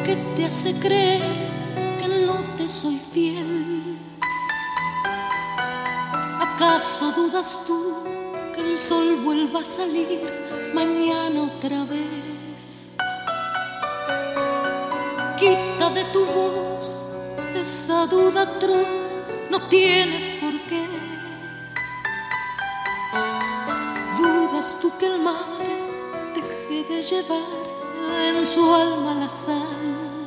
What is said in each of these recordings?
¿Qué te hace creer que no te soy fiel? ¿Acaso dudas tú que el sol vuelva a salir mañana otra vez? Quita de tu voz esa duda atroz, no tienes por qué. ¿Dudas tú que el mar deje de llevar en su alma la sal?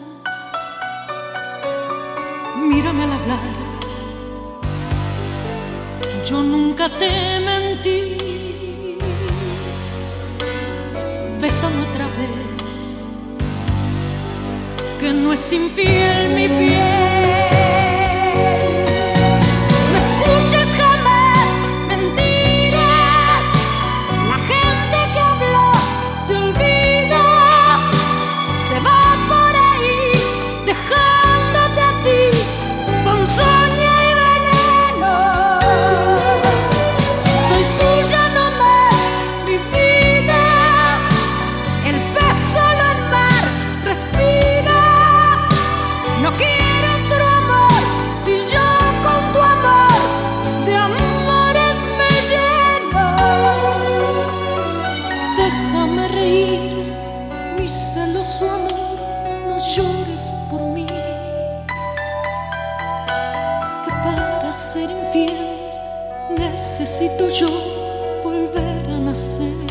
Mírame al hablar, yo nunca te mentí. Bésame otra vez, que no es infiel mi piel. No escuches jamás mentiras, la gente que habló se olvida, se va por ahí dejándote a ti ponzoña y veneno. Soy tuya nomás, mi vida, el pez solo en mar respira. No quiero otro amor, si yo con tu amor de amores me lleno. Déjame reír, mi celoso amor, no llores por mí, que para ser infiel necesito yo volver a nacer.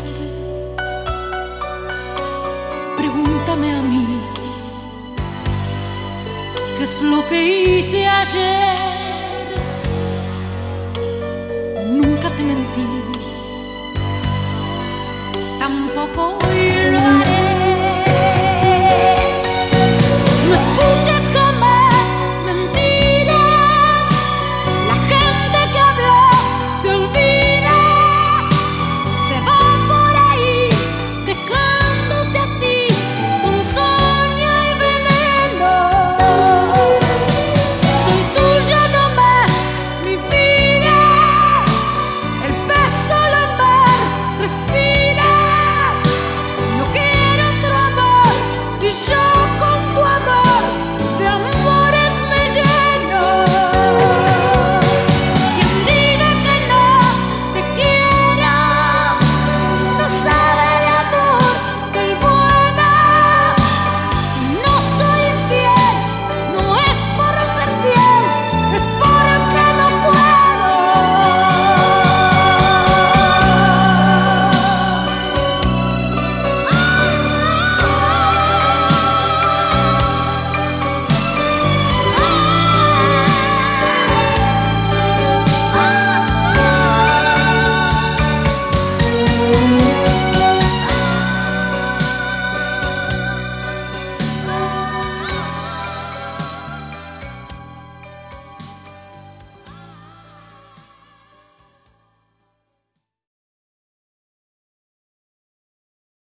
Pregúntame a mí, ¿qué es lo que hice ayer?